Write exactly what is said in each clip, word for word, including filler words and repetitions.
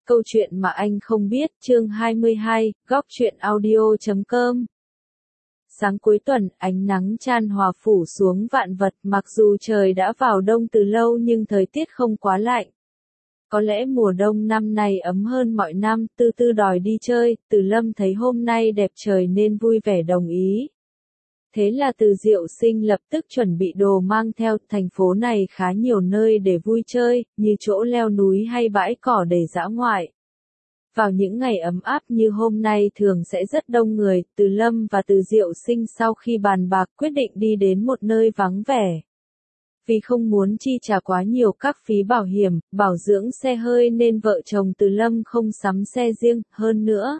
Câu chuyện mà anh không biết, chương hai mươi hai, góc truyện audio chấm com. Sáng cuối tuần, ánh nắng chan hòa phủ xuống vạn vật, mặc dù trời đã vào đông từ lâu nhưng thời tiết không quá lạnh. Có lẽ mùa đông năm nay ấm hơn mọi năm, Tư Tư đòi đi chơi, Từ Lâm thấy hôm nay đẹp trời nên vui vẻ đồng ý. Thế là Từ Diệu Sinh lập tức chuẩn bị đồ mang theo, thành phố này khá nhiều nơi để vui chơi, như chỗ leo núi hay bãi cỏ để dã ngoại. Vào những ngày ấm áp như hôm nay thường sẽ rất đông người, Từ Lâm và Từ Diệu Sinh sau khi bàn bạc quyết định đi đến một nơi vắng vẻ. Vì không muốn chi trả quá nhiều các phí bảo hiểm, bảo dưỡng xe hơi nên vợ chồng Từ Lâm không sắm xe riêng, hơn nữa.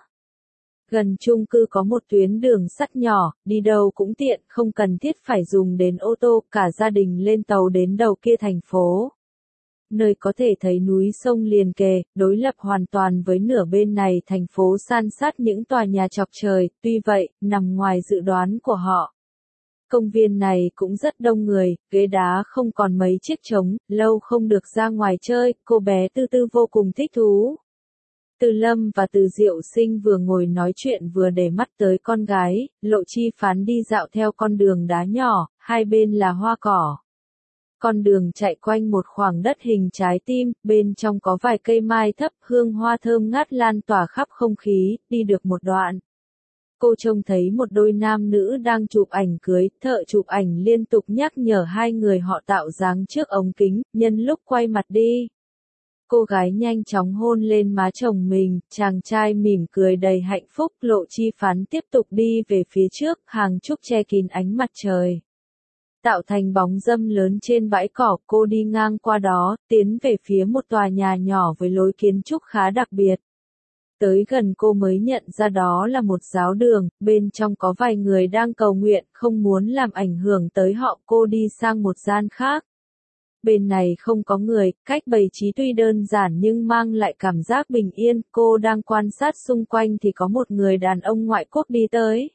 Gần chung cư có một tuyến đường sắt nhỏ, đi đâu cũng tiện, không cần thiết phải dùng đến ô tô, cả gia đình lên tàu đến đầu kia thành phố. Nơi có thể thấy núi sông liền kề, đối lập hoàn toàn với nửa bên này thành phố san sát những tòa nhà chọc trời, tuy vậy, nằm ngoài dự đoán của họ. Công viên này cũng rất đông người, ghế đá không còn mấy chiếc trống, lâu không được ra ngoài chơi, cô bé Tư Tư vô cùng thích thú. Từ Lâm và Từ Diệu Sinh vừa ngồi nói chuyện vừa để mắt tới con gái, Lộ Chi Phán đi dạo theo con đường đá nhỏ, hai bên là hoa cỏ. Con đường chạy quanh một khoảng đất hình trái tim, bên trong có vài cây mai thấp, hương hoa thơm ngát lan tỏa khắp không khí, đi được một đoạn. Cô trông thấy một đôi nam nữ đang chụp ảnh cưới, thợ chụp ảnh liên tục nhắc nhở hai người họ tạo dáng trước ống kính, nhân lúc quay mặt đi. Cô gái nhanh chóng hôn lên má chồng mình, chàng trai mỉm cười đầy hạnh phúc, Lộ Chi Phán tiếp tục đi về phía trước, hàng trúc che kín ánh mặt trời. Tạo thành bóng râm lớn trên bãi cỏ, cô đi ngang qua đó, tiến về phía một tòa nhà nhỏ với lối kiến trúc khá đặc biệt. Tới gần cô mới nhận ra đó là một giáo đường, bên trong có vài người đang cầu nguyện, không muốn làm ảnh hưởng tới họ, cô đi sang một gian khác. Bên này không có người, cách bày trí tuy đơn giản nhưng mang lại cảm giác bình yên, cô đang quan sát xung quanh thì có một người đàn ông ngoại quốc đi tới.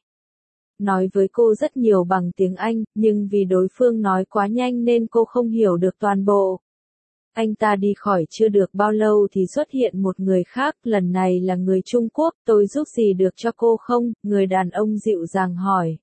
Nói với cô rất nhiều bằng tiếng Anh, nhưng vì đối phương nói quá nhanh nên cô không hiểu được toàn bộ. Anh ta đi khỏi chưa được bao lâu thì xuất hiện một người khác, lần này là người Trung Quốc, tôi giúp gì được cho cô không? Người đàn ông dịu dàng hỏi.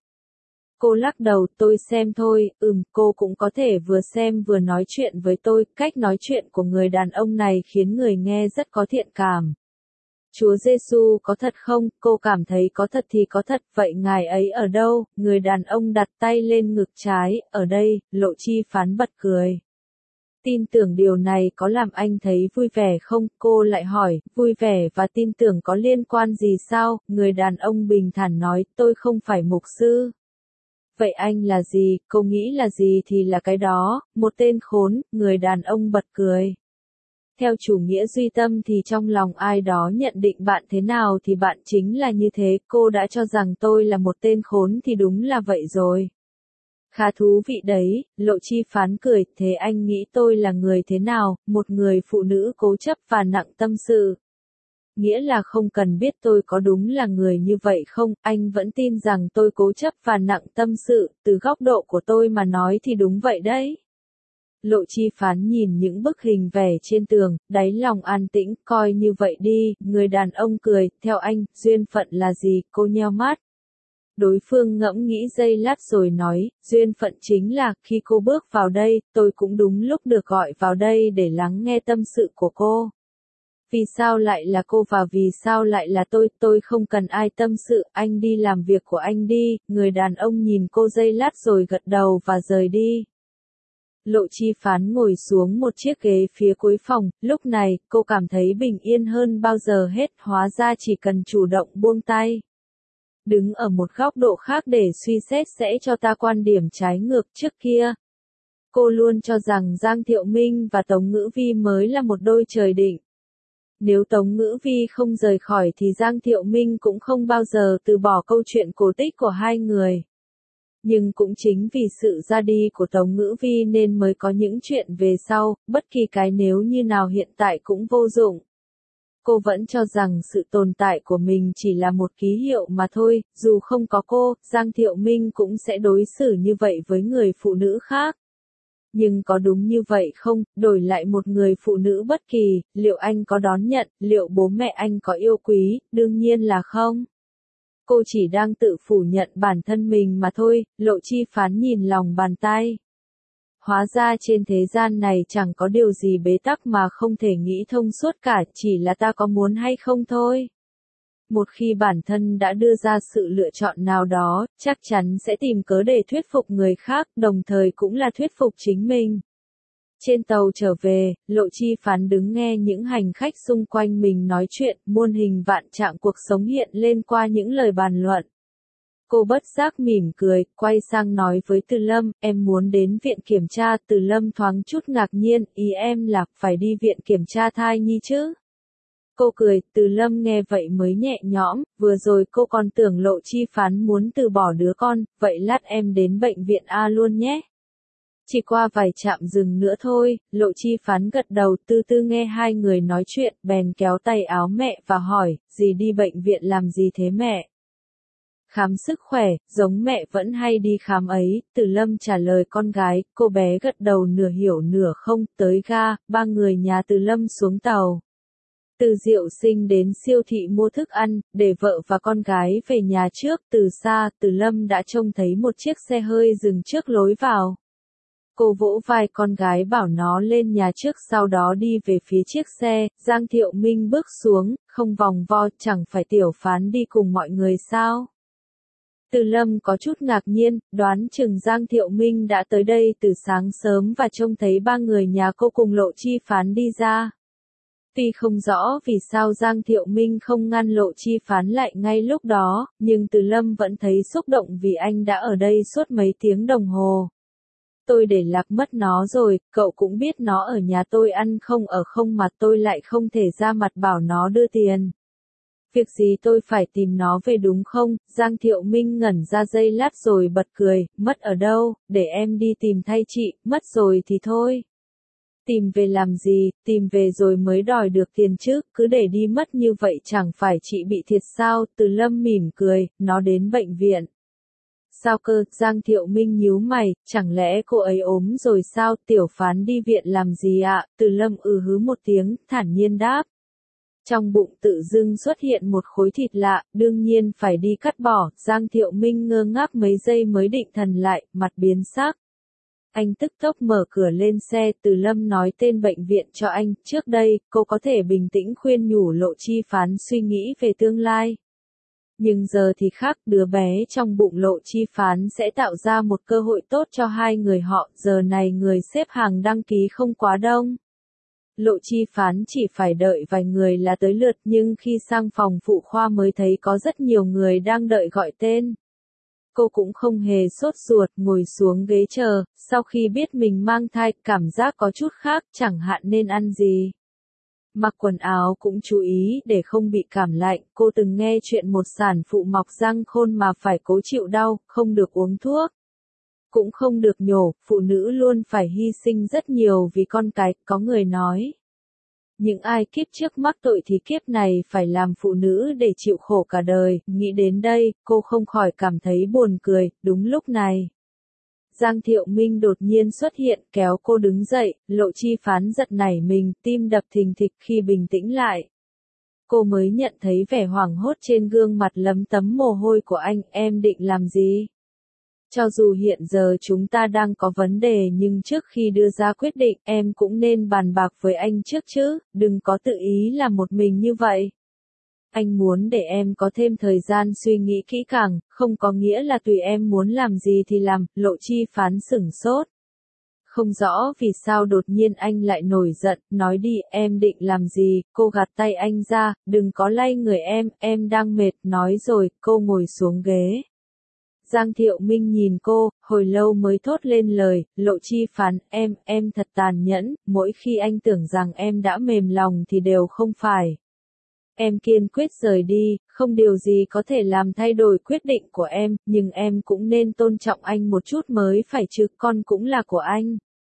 Cô lắc đầu, tôi xem thôi, ừm, cô cũng có thể vừa xem vừa nói chuyện với tôi, cách nói chuyện của người đàn ông này khiến người nghe rất có thiện cảm. Chúa Giêsu có thật không? Cô cảm thấy có thật thì có thật, vậy ngài ấy ở đâu? Người đàn ông đặt tay lên ngực trái, ở đây, Lộ Chi Phán bật cười. Tin tưởng điều này có làm anh thấy vui vẻ không? Cô lại hỏi, vui vẻ và tin tưởng có liên quan gì sao? Người đàn ông bình thản nói, tôi không phải mục sư. Vậy anh là gì? Cô nghĩ là gì thì là cái đó, một tên khốn, người đàn ông bật cười. Theo chủ nghĩa duy tâm thì trong lòng ai đó nhận định bạn thế nào thì bạn chính là như thế, cô đã cho rằng tôi là một tên khốn thì đúng là vậy rồi. Khá thú vị đấy, Lộ Chi Phán cười, thế anh nghĩ tôi là người thế nào, một người phụ nữ cố chấp và nặng tâm sự. Nghĩa là không cần biết tôi có đúng là người như vậy không, anh vẫn tin rằng tôi cố chấp và nặng tâm sự, từ góc độ của tôi mà nói thì đúng vậy đấy. Lộ Chi Phán nhìn những bức hình vẽ trên tường, đáy lòng an tĩnh, coi như vậy đi, người đàn ông cười, theo anh, duyên phận là gì, cô nheo mắt. Đối phương ngẫm nghĩ giây lát rồi nói, duyên phận chính là, khi cô bước vào đây, tôi cũng đúng lúc được gọi vào đây để lắng nghe tâm sự của cô. Vì sao lại là cô và vì sao lại là tôi, tôi không cần ai tâm sự, anh đi làm việc của anh đi, người đàn ông nhìn cô giây lát rồi gật đầu và rời đi. Lộ Chi Phán ngồi xuống một chiếc ghế phía cuối phòng, lúc này, cô cảm thấy bình yên hơn bao giờ hết, hóa ra chỉ cần chủ động buông tay. Đứng ở một góc độ khác để suy xét sẽ cho ta quan điểm trái ngược trước kia. Cô luôn cho rằng Giang Thiệu Minh và Tống Ngữ Vi mới là một đôi trời định. Nếu Tống Ngữ Vi không rời khỏi thì Giang Thiệu Minh cũng không bao giờ từ bỏ câu chuyện cổ tích của hai người. Nhưng cũng chính vì sự ra đi của Tống Ngữ Vi nên mới có những chuyện về sau, bất kỳ cái nếu như nào hiện tại cũng vô dụng. Cô vẫn cho rằng sự tồn tại của mình chỉ là một ký hiệu mà thôi, dù không có cô, Giang Thiệu Minh cũng sẽ đối xử như vậy với người phụ nữ khác. Nhưng có đúng như vậy không, đổi lại một người phụ nữ bất kỳ, liệu anh có đón nhận, liệu bố mẹ anh có yêu quý, đương nhiên là không. Cô chỉ đang tự phủ nhận bản thân mình mà thôi, Lộ Chi Phán nhìn lòng bàn tay. Hóa ra trên thế gian này chẳng có điều gì bế tắc mà không thể nghĩ thông suốt cả, chỉ là ta có muốn hay không thôi. Một khi bản thân đã đưa ra sự lựa chọn nào đó, chắc chắn sẽ tìm cớ để thuyết phục người khác, đồng thời cũng là thuyết phục chính mình. Trên tàu trở về, Lộ Chi Phán đứng nghe những hành khách xung quanh mình nói chuyện, muôn hình vạn trạng cuộc sống hiện lên qua những lời bàn luận. Cô bất giác mỉm cười, quay sang nói với Từ Lâm, em muốn đến viện kiểm tra. Từ Lâm thoáng chút ngạc nhiên, ý em là phải đi viện kiểm tra thai nhi chứ? Cô cười, Từ Lâm nghe vậy mới nhẹ nhõm, vừa rồi cô còn tưởng Lộ Chi Phán muốn từ bỏ đứa con, vậy lát em đến bệnh viện A luôn nhé. Chỉ qua vài trạm dừng nữa thôi, Lộ Chi Phán gật đầu, từ từ nghe hai người nói chuyện, bèn kéo tay áo mẹ và hỏi, dì đi bệnh viện làm gì thế mẹ? Khám sức khỏe, giống mẹ vẫn hay đi khám ấy, Từ Lâm trả lời con gái, cô bé gật đầu nửa hiểu nửa không, tới ga, ba người nhà Từ Lâm xuống tàu. Từ Diệu Sinh đến siêu thị mua thức ăn, để vợ và con gái về nhà trước, từ xa, Từ Lâm đã trông thấy một chiếc xe hơi dừng trước lối vào. Cô vỗ vai con gái bảo nó lên nhà trước, sau đó đi về phía chiếc xe. Giang Thiệu Minh bước xuống, không vòng vo, chẳng phải Tiểu Phán đi cùng mọi người sao? Từ Lâm có chút ngạc nhiên, đoán chừng Giang Thiệu Minh đã tới đây từ sáng sớm và trông thấy ba người nhà cô cùng Lộ Chi Phán đi ra. Tuy không rõ vì sao Giang Thiệu Minh không ngăn Lộ Chi Phán lại ngay lúc đó, nhưng Từ Lâm vẫn thấy xúc động vì anh đã ở đây suốt mấy tiếng đồng hồ. Tôi để lạc mất nó rồi, cậu cũng biết nó ở nhà tôi ăn không ở không mà tôi lại không thể ra mặt bảo nó đưa tiền. Việc gì tôi phải tìm nó về đúng không? Giang Thiệu Minh ngẩn ra giây lát rồi bật cười, mất ở đâu, để em đi tìm thay chị, mất rồi thì thôi. Tìm về làm gì, tìm về rồi mới đòi được tiền chứ, cứ để đi mất như vậy chẳng phải chị bị thiệt sao? Từ Lâm mỉm cười, nó đến bệnh viện. Sao cơ? Giang Thiệu Minh nhíu mày, chẳng lẽ cô ấy ốm rồi sao? Tiểu Phán đi viện làm gì ạ? Từ Lâm ừ hứ một tiếng, thản nhiên đáp. Trong bụng tự dưng xuất hiện một khối thịt lạ, đương nhiên phải đi cắt bỏ. Giang Thiệu Minh ngơ ngác mấy giây mới định thần lại, mặt biến sắc. Anh tức tốc mở cửa lên xe, Từ Lâm nói tên bệnh viện cho anh, trước đây, cô có thể bình tĩnh khuyên nhủ Lộ Chi Phán suy nghĩ về tương lai. Nhưng giờ thì khác, đứa bé trong bụng Lộ Chi Phán sẽ tạo ra một cơ hội tốt cho hai người họ, giờ này người xếp hàng đăng ký không quá đông. Lộ Chi Phán chỉ phải đợi vài người là tới lượt, nhưng khi sang phòng phụ khoa mới thấy có rất nhiều người đang đợi gọi tên. Cô cũng không hề sốt ruột, ngồi xuống ghế chờ, sau khi biết mình mang thai, cảm giác có chút khác, chẳng hạn nên ăn gì. Mặc quần áo cũng chú ý để không bị cảm lạnh, cô từng nghe chuyện một sản phụ mọc răng khôn mà phải cố chịu đau, không được uống thuốc. Cũng không được nhổ, phụ nữ luôn phải hy sinh rất nhiều vì con cái, có người nói. Những ai kiếp trước mắc tội thì kiếp này phải làm phụ nữ để chịu khổ cả đời, nghĩ đến đây, cô không khỏi cảm thấy buồn cười, đúng lúc này. Giang Thiệu Minh đột nhiên xuất hiện, kéo cô đứng dậy, Lộ Chi Phán giật nảy mình, tim đập thình thịch. Khi bình tĩnh lại. Cô mới nhận thấy vẻ hoảng hốt trên gương mặt lấm tấm mồ hôi của anh, em định làm gì? Cho dù hiện giờ chúng ta đang có vấn đề nhưng trước khi đưa ra quyết định em cũng nên bàn bạc với anh trước chứ, đừng có tự ý làm một mình như vậy. Anh muốn để em có thêm thời gian suy nghĩ kỹ càng, không có nghĩa là tùy em muốn làm gì thì làm, Lộ Chi Phán sửng sốt. Không rõ vì sao đột nhiên anh lại nổi giận, nói đi, em định làm gì, cô gạt tay anh ra, đừng có lay người em, em đang mệt, nói rồi, cô ngồi xuống ghế. Giang Thiệu Minh nhìn cô, hồi lâu mới thốt lên lời, Lộ Chi Phán, em, em thật tàn nhẫn, mỗi khi anh tưởng rằng em đã mềm lòng thì đều không phải. Em kiên quyết rời đi, không điều gì có thể làm thay đổi quyết định của em, nhưng em cũng nên tôn trọng anh một chút mới phải chứ, con cũng là của anh.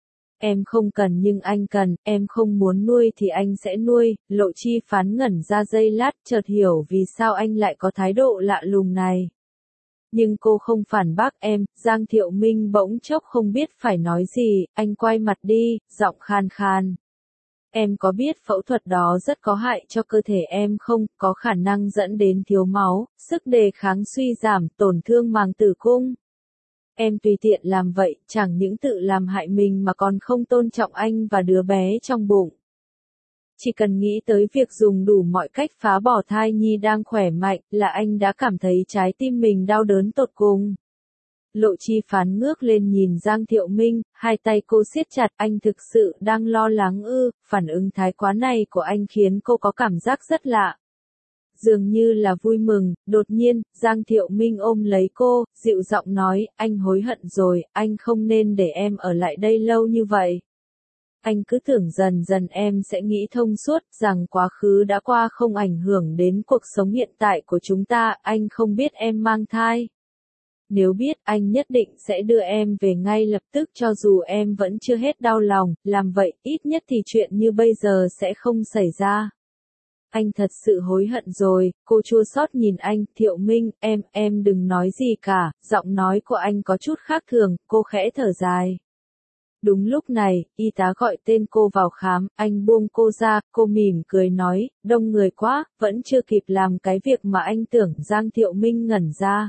Em không cần nhưng anh cần, em không muốn nuôi thì anh sẽ nuôi. Lộ Chi Phán ngẩn ra giây lát, chợt hiểu vì sao anh lại có thái độ lạ lùng này. Nhưng cô không phản bác em, Giang Thiệu Minh bỗng chốc không biết phải nói gì, anh quay mặt đi, giọng khan khan. Em có biết phẫu thuật đó rất có hại cho cơ thể em không, có khả năng dẫn đến thiếu máu, sức đề kháng suy giảm, tổn thương màng tử cung. Em tùy tiện làm vậy, chẳng những tự làm hại mình mà còn không tôn trọng anh và đứa bé trong bụng. Chỉ cần nghĩ tới việc dùng đủ mọi cách phá bỏ thai nhi đang khỏe mạnh là anh đã cảm thấy trái tim mình đau đớn tột cùng. Lộ Chi Phán ngước lên nhìn Giang Thiệu Minh, hai tay cô siết chặt, anh thực sự đang lo lắng ư, phản ứng thái quá này của anh khiến cô có cảm giác rất lạ. Dường như là vui mừng, đột nhiên, Giang Thiệu Minh ôm lấy cô, dịu giọng nói, anh hối hận rồi, anh không nên để em ở lại đây lâu như vậy. Anh cứ tưởng dần dần em sẽ nghĩ thông suốt rằng quá khứ đã qua không ảnh hưởng đến cuộc sống hiện tại của chúng ta, anh không biết em mang thai. Nếu biết anh nhất định sẽ đưa em về ngay lập tức cho dù em vẫn chưa hết đau lòng, làm vậy ít nhất thì chuyện như bây giờ sẽ không xảy ra. Anh thật sự hối hận rồi, cô chua xót nhìn anh, Thiệu Minh, em, em đừng nói gì cả, giọng nói của anh có chút khác thường, cô khẽ thở dài. Đúng lúc này, y tá gọi tên cô vào khám, anh buông cô ra, cô mỉm cười nói, đông người quá, vẫn chưa kịp làm cái việc mà anh tưởng. Giang Thiệu Minh ngẩn ra.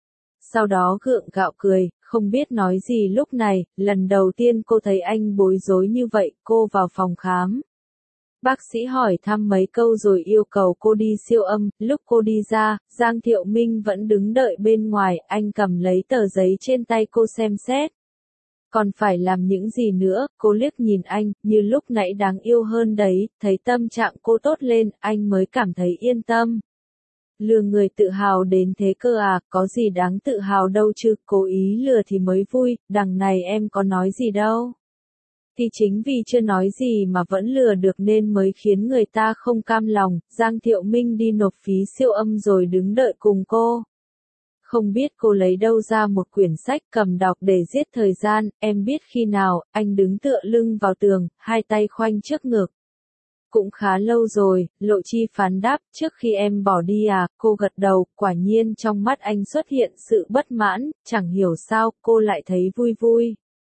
Sau đó gượng gạo cười, không biết nói gì lúc này, lần đầu tiên cô thấy anh bối rối như vậy, cô vào phòng khám. Bác sĩ hỏi thăm mấy câu rồi yêu cầu cô đi siêu âm, lúc cô đi ra, Giang Thiệu Minh vẫn đứng đợi bên ngoài, anh cầm lấy tờ giấy trên tay cô xem xét. Còn phải làm những gì nữa, cô liếc nhìn anh, như lúc nãy đáng yêu hơn đấy, thấy tâm trạng cô tốt lên, anh mới cảm thấy yên tâm. Lừa người tự hào đến thế cơ à, có gì đáng tự hào đâu chứ, cố ý lừa thì mới vui, đằng này em có nói gì đâu. Thì chính vì chưa nói gì mà vẫn lừa được nên mới khiến người ta không cam lòng. Giang Thiệu Minh đi nộp phí siêu âm rồi đứng đợi cùng cô. Không biết cô lấy đâu ra một quyển sách cầm đọc để giết thời gian, em biết khi nào, anh đứng tựa lưng vào tường, hai tay khoanh trước ngực. Cũng khá lâu rồi, Lộ Chi Phán đáp, trước khi em bỏ đi à, cô gật đầu, quả nhiên trong mắt anh xuất hiện sự bất mãn, chẳng hiểu sao, cô lại thấy vui vui.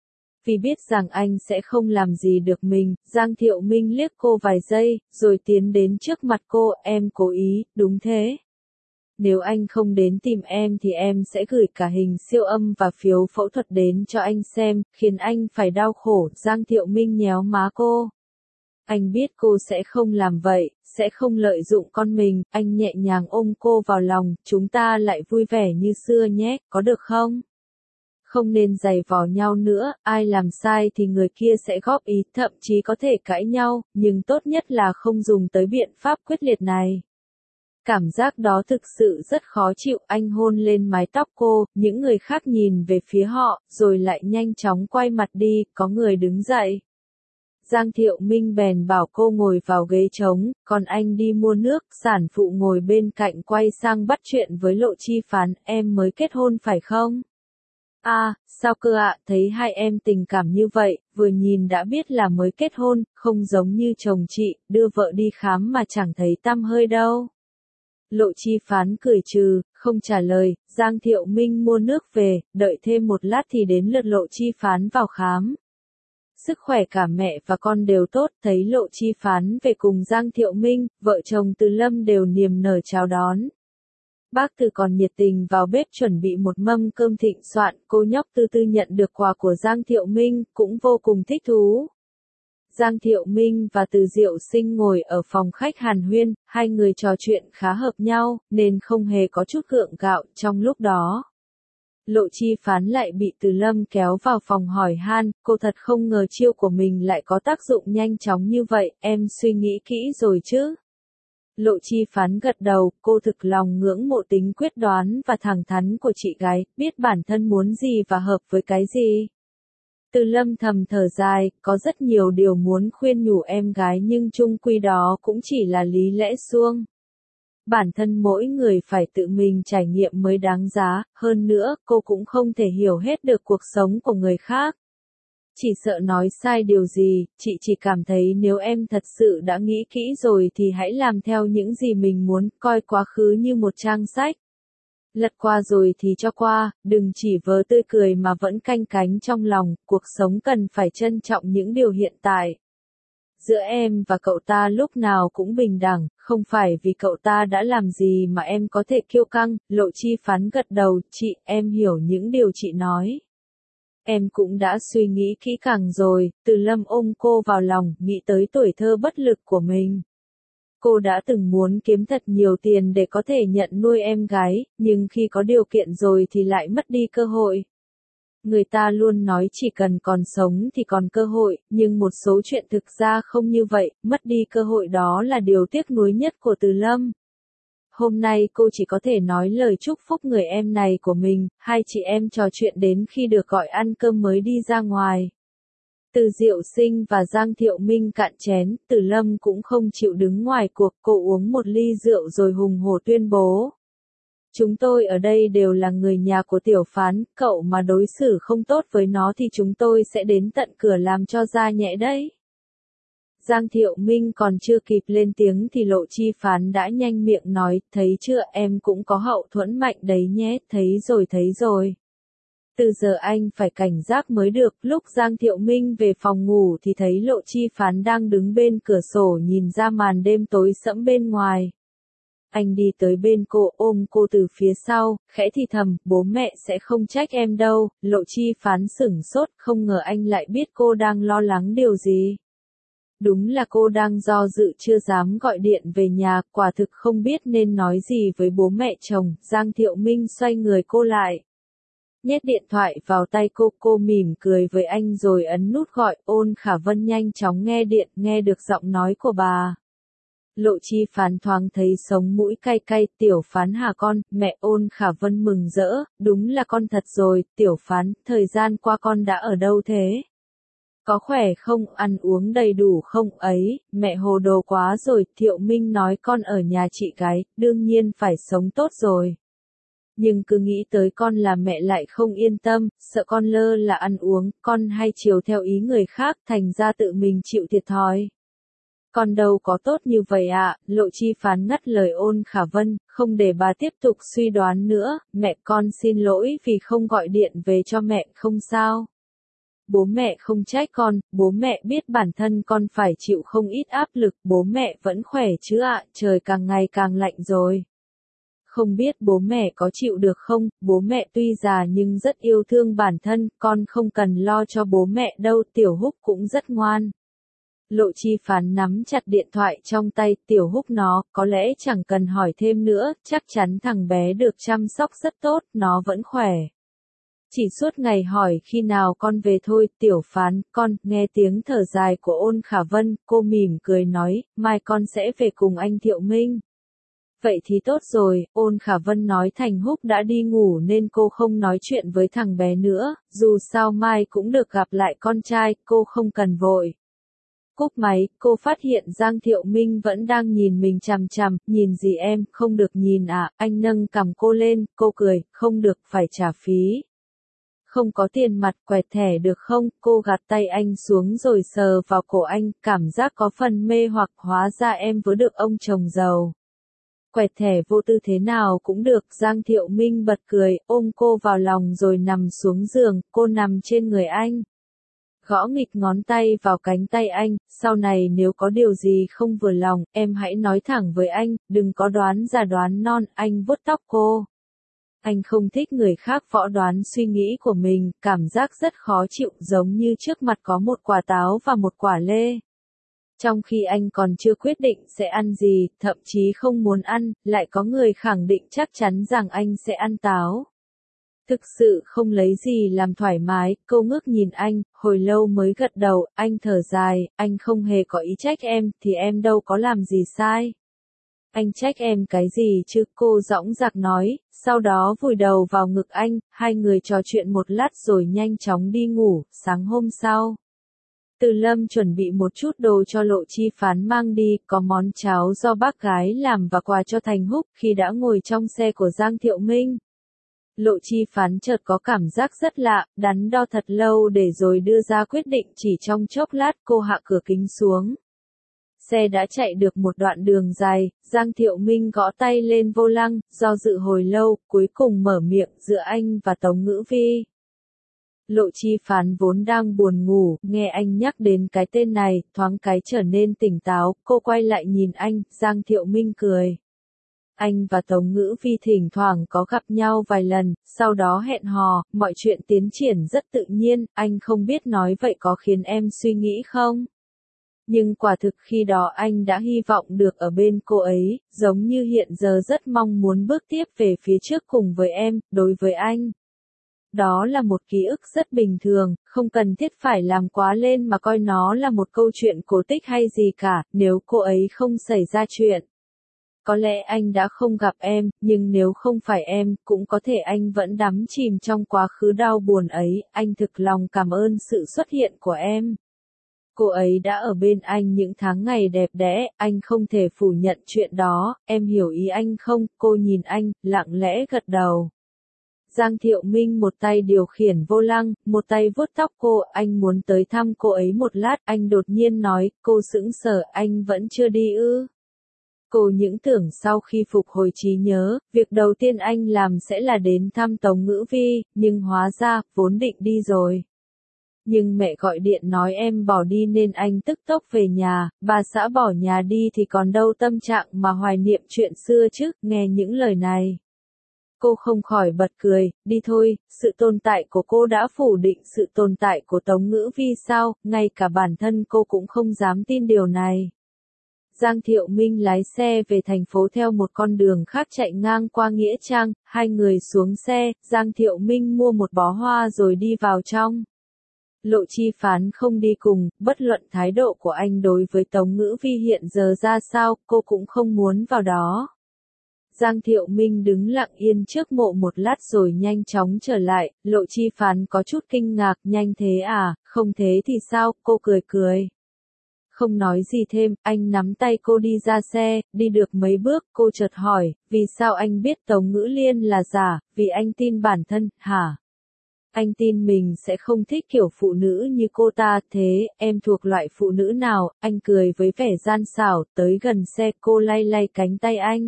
Vì biết rằng anh sẽ không làm gì được mình, Giang Thiệu Minh liếc cô vài giây, rồi tiến đến trước mặt cô, em cố ý, đúng thế. Nếu anh không đến tìm em thì em sẽ gửi cả hình siêu âm và phiếu phẫu thuật đến cho anh xem, khiến anh phải đau khổ. Giang Thiệu Minh nhéo má cô. Anh biết cô sẽ không làm vậy, sẽ không lợi dụng con mình, anh nhẹ nhàng ôm cô vào lòng, chúng ta lại vui vẻ như xưa nhé, có được không? Không nên giày vò nhau nữa, ai làm sai thì người kia sẽ góp ý, thậm chí có thể cãi nhau, nhưng tốt nhất là không dùng tới biện pháp quyết liệt này. Cảm giác đó thực sự rất khó chịu, anh hôn lên mái tóc cô, những người khác nhìn về phía họ, rồi lại nhanh chóng quay mặt đi, có người đứng dậy. Giang Thiệu Minh bèn bảo cô ngồi vào ghế trống, còn anh đi mua nước, sản phụ ngồi bên cạnh quay sang bắt chuyện với Lộ Chi Phán, em mới kết hôn phải không? À, sao cơ ạ, thấy hai em tình cảm như vậy, vừa nhìn đã biết là mới kết hôn, không giống như chồng chị, đưa vợ đi khám mà chẳng thấy tăm hơi đâu. Lộ Chi Phán cười trừ, không trả lời, Giang Thiệu Minh mua nước về, đợi thêm một lát thì đến lượt Lộ Chi Phán vào khám. Sức khỏe cả mẹ và con đều tốt, thấy Lộ Chi Phán về cùng Giang Thiệu Minh, vợ chồng Từ Lâm đều niềm nở chào đón. Bác Từ còn nhiệt tình vào bếp chuẩn bị một mâm cơm thịnh soạn, cô nhóc Tư Tư nhận được quà của Giang Thiệu Minh, cũng vô cùng thích thú. Giang Thiệu Minh và Từ Diệu Sinh ngồi ở phòng khách hàn huyên, hai người trò chuyện khá hợp nhau, nên không hề có chút gượng gạo trong lúc đó. Lộ Chi Phán lại bị Từ Lâm kéo vào phòng hỏi han, cô thật không ngờ chiêu của mình lại có tác dụng nhanh chóng như vậy, em suy nghĩ kỹ rồi chứ? Lộ Chi Phán gật đầu, cô thực lòng ngưỡng mộ tính quyết đoán và thẳng thắn của chị gái, biết bản thân muốn gì và hợp với cái gì. Từ Lâm thầm thở dài, có rất nhiều điều muốn khuyên nhủ em gái nhưng chung quy đó cũng chỉ là lý lẽ suông. Bản thân mỗi người phải tự mình trải nghiệm mới đáng giá, hơn nữa, cô cũng không thể hiểu hết được cuộc sống của người khác. Chỉ sợ nói sai điều gì, chị chỉ cảm thấy nếu em thật sự đã nghĩ kỹ rồi thì hãy làm theo những gì mình muốn, coi quá khứ như một trang sách. Lật qua rồi thì cho qua, đừng chỉ vớ tươi cười mà vẫn canh cánh trong lòng, cuộc sống cần phải trân trọng những điều hiện tại. Giữa em và cậu ta lúc nào cũng bình đẳng, không phải vì cậu ta đã làm gì mà em có thể kiêu căng. Lộ Chi Phán gật đầu, chị, em hiểu những điều chị nói. Em cũng đã suy nghĩ kỹ càng rồi. Từ Lâm ôm cô vào lòng, nghĩ tới tuổi thơ bất lực của mình. Cô đã từng muốn kiếm thật nhiều tiền để có thể nhận nuôi em gái, nhưng khi có điều kiện rồi thì lại mất đi cơ hội. Người ta luôn nói chỉ cần còn sống thì còn cơ hội, nhưng một số chuyện thực ra không như vậy, mất đi cơ hội đó là điều tiếc nuối nhất của Từ Lâm. Hôm nay cô chỉ có thể nói lời chúc phúc người em này của mình, hai chị em trò chuyện đến khi được gọi ăn cơm mới đi ra ngoài. Từ Diệu Sinh và Giang Thiệu Minh cạn chén, Từ Lâm cũng không chịu đứng ngoài cuộc, cô uống một ly rượu rồi hùng hổ tuyên bố. Chúng tôi ở đây đều là người nhà của Tiểu Phán, cậu mà đối xử không tốt với nó thì chúng tôi sẽ đến tận cửa làm cho ra nhẽ đấy. Giang Thiệu Minh còn chưa kịp lên tiếng thì Lộ Chi Phán đã nhanh miệng nói, thấy chưa, em cũng có hậu thuẫn mạnh đấy nhé, thấy rồi thấy rồi. Từ giờ anh phải cảnh giác mới được. Lúc Giang Thiệu Minh về phòng ngủ thì thấy Lộ Chi Phán đang đứng bên cửa sổ nhìn ra màn đêm tối sẫm bên ngoài. Anh đi tới bên cô, ôm cô từ phía sau, khẽ thì thầm, bố mẹ sẽ không trách em đâu. Lộ Chi Phán sửng sốt, không ngờ anh lại biết cô đang lo lắng điều gì. Đúng là cô đang do dự chưa dám gọi điện về nhà, quả thực không biết nên nói gì với bố mẹ chồng. Giang Thiệu Minh xoay người cô lại. Nhét điện thoại vào tay cô, cô mỉm cười với anh rồi ấn nút gọi. Ôn Khả Vân nhanh chóng nghe điện, nghe được giọng nói của bà. Lộ Chi Phán thoáng thấy sống mũi cay cay, Tiểu Phán hả con, mẹ. Ôn Khả Vân mừng rỡ, đúng là con thật rồi. Tiểu Phán, thời gian qua con đã ở đâu thế? Có khỏe không, ăn uống đầy đủ không? Ấy, mẹ hồ đồ quá rồi. Thiệu Minh nói con ở nhà chị gái, đương nhiên phải sống tốt rồi. Nhưng cứ nghĩ tới con là mẹ lại không yên tâm, sợ con lơ là ăn uống, con hay chiều theo ý người khác, thành ra tự mình chịu thiệt thòi. Con đâu có tốt như vậy ạ. Lộ Chi Phán ngắt lời Ôn Khả Vân, không để bà tiếp tục suy đoán nữa. Mẹ, con xin lỗi vì không gọi điện về cho mẹ, không sao. Bố mẹ không trách con, bố mẹ biết bản thân con phải chịu không ít áp lực, bố mẹ vẫn khỏe chứ ạ, trời càng ngày càng lạnh rồi. Không biết bố mẹ có chịu được không, bố mẹ tuy già nhưng rất yêu thương bản thân, con không cần lo cho bố mẹ đâu. Tiểu Húc cũng rất ngoan. Lộ Chi Phán nắm chặt điện thoại trong tay. Tiểu Húc nó, có lẽ chẳng cần hỏi thêm nữa, chắc chắn thằng bé được chăm sóc rất tốt, nó vẫn khỏe. Chỉ suốt ngày hỏi khi nào con về thôi. Tiểu Phán, con, nghe tiếng thở dài của Ôn Khả Vân, cô mỉm cười nói, mai con sẽ về cùng anh Thiệu Minh. Vậy thì tốt rồi. Ôn Khả Vân nói Thành Húc đã đi ngủ nên cô không nói chuyện với thằng bé nữa, dù sao mai cũng được gặp lại con trai, cô không cần vội. Cúp máy, cô phát hiện Giang Thiệu Minh vẫn đang nhìn mình chằm chằm. Nhìn gì em, không được nhìn à? Anh nâng cằm cô lên, cô cười, không được, phải trả phí. Không có tiền mặt, quẹt thẻ được không? Cô gạt tay anh xuống rồi sờ vào cổ anh, cảm giác có phần mê hoặc, hóa ra em vừa được ông chồng giàu. Quẹt thẻ vô tư thế nào cũng được. Giang Thiệu Minh bật cười, ôm cô vào lòng rồi nằm xuống giường, cô nằm trên người anh. Gõ nghịch ngón tay vào cánh tay anh, sau này nếu có điều gì không vừa lòng, em hãy nói thẳng với anh, đừng có đoán già đoán non. Anh vuốt tóc cô. Anh không thích người khác võ đoán suy nghĩ của mình, cảm giác rất khó chịu, giống như trước mặt có một quả táo và một quả lê. Trong khi anh còn chưa quyết định sẽ ăn gì, thậm chí không muốn ăn, lại có người khẳng định chắc chắn rằng anh sẽ ăn táo. Thực sự không lấy gì làm thoải mái. Cô ngước nhìn anh, hồi lâu mới gật đầu. Anh thở dài, anh không hề có ý trách em, thì em đâu có làm gì sai. Anh trách em cái gì chứ? Cô dõng dạc nói, sau đó vùi đầu vào ngực anh. Hai người trò chuyện một lát rồi nhanh chóng đi ngủ. Sáng hôm sau, Từ Lâm chuẩn bị một chút đồ cho Lộ Chi Phán mang đi, có món cháo do bác gái làm và quà cho Thành Húc. Khi đã ngồi trong xe của Giang Thiệu Minh, Lộ Chi Phán chợt có cảm giác rất lạ, đắn đo thật lâu để rồi đưa ra quyết định. Chỉ trong chốc lát cô hạ cửa kính xuống. Xe đã chạy được một đoạn đường dài, Giang Thiệu Minh gõ tay lên vô lăng, do dự hồi lâu, cuối cùng mở miệng giữa anh và Tống Ngữ Vi. Lộ Chi Phán vốn đang buồn ngủ, nghe anh nhắc đến cái tên này, thoáng cái trở nên tỉnh táo, cô quay lại nhìn anh, Giang Thiệu Minh cười. Anh và Tống Ngữ Vi thỉnh thoảng có gặp nhau vài lần, sau đó hẹn hò, mọi chuyện tiến triển rất tự nhiên, anh không biết nói vậy có khiến em suy nghĩ không? Nhưng quả thực khi đó anh đã hy vọng được ở bên cô ấy, giống như hiện giờ rất mong muốn bước tiếp về phía trước cùng với em, đối với anh. Đó là một ký ức rất bình thường, không cần thiết phải làm quá lên mà coi nó là một câu chuyện cổ tích hay gì cả, nếu cô ấy không xảy ra chuyện. Có lẽ anh đã không gặp em, nhưng nếu không phải em, cũng có thể anh vẫn đắm chìm trong quá khứ đau buồn ấy, anh thực lòng cảm ơn sự xuất hiện của em. Cô ấy đã ở bên anh những tháng ngày đẹp đẽ, anh không thể phủ nhận chuyện đó, em hiểu ý anh không? Cô nhìn anh, lặng lẽ gật đầu. Giang Thiệu Minh một tay điều khiển vô lăng, một tay vuốt tóc cô, anh muốn tới thăm cô ấy một lát, anh đột nhiên nói, cô sững sờ, anh vẫn chưa đi ư? Cô những tưởng sau khi phục hồi trí nhớ, việc đầu tiên anh làm sẽ là đến thăm Tống Ngữ Vi, nhưng hóa ra, vốn định đi rồi. Nhưng mẹ gọi điện nói em bỏ đi nên anh tức tốc về nhà, bà xã bỏ nhà đi thì còn đâu tâm trạng mà hoài niệm chuyện xưa chứ, nghe những lời này. Cô không khỏi bật cười, đi thôi, sự tồn tại của cô đã phủ định sự tồn tại của Tống Ngữ Vi sao, ngay cả bản thân cô cũng không dám tin điều này. Giang Thiệu Minh lái xe về thành phố theo một con đường khác chạy ngang qua Nghĩa Trang, hai người xuống xe, Giang Thiệu Minh mua một bó hoa rồi đi vào trong. Lộ Chi Phán không đi cùng, bất luận thái độ của anh đối với Tống Ngữ Vi hiện giờ ra sao, cô cũng không muốn vào đó. Giang Thiệu Minh đứng lặng yên trước mộ một lát rồi nhanh chóng trở lại, Lộ Chi Phán có chút kinh ngạc, nhanh thế à, không thế thì sao, cô cười cười. Không nói gì thêm, anh nắm tay cô đi ra xe, đi được mấy bước, cô chợt hỏi, vì sao anh biết Tống Ngữ Liên là giả, vì anh tin bản thân, hả? Anh tin mình sẽ không thích kiểu phụ nữ như cô ta, thế, em thuộc loại phụ nữ nào, anh cười với vẻ gian xảo, tới gần xe cô lay lay cánh tay anh.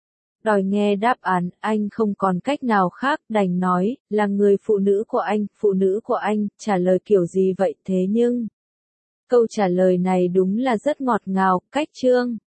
Đòi nghe đáp án, anh không còn cách nào khác, đành nói, là người phụ nữ của anh, phụ nữ của anh, trả lời kiểu gì vậy thế nhưng... Câu trả lời này đúng là rất ngọt ngào, cách chương.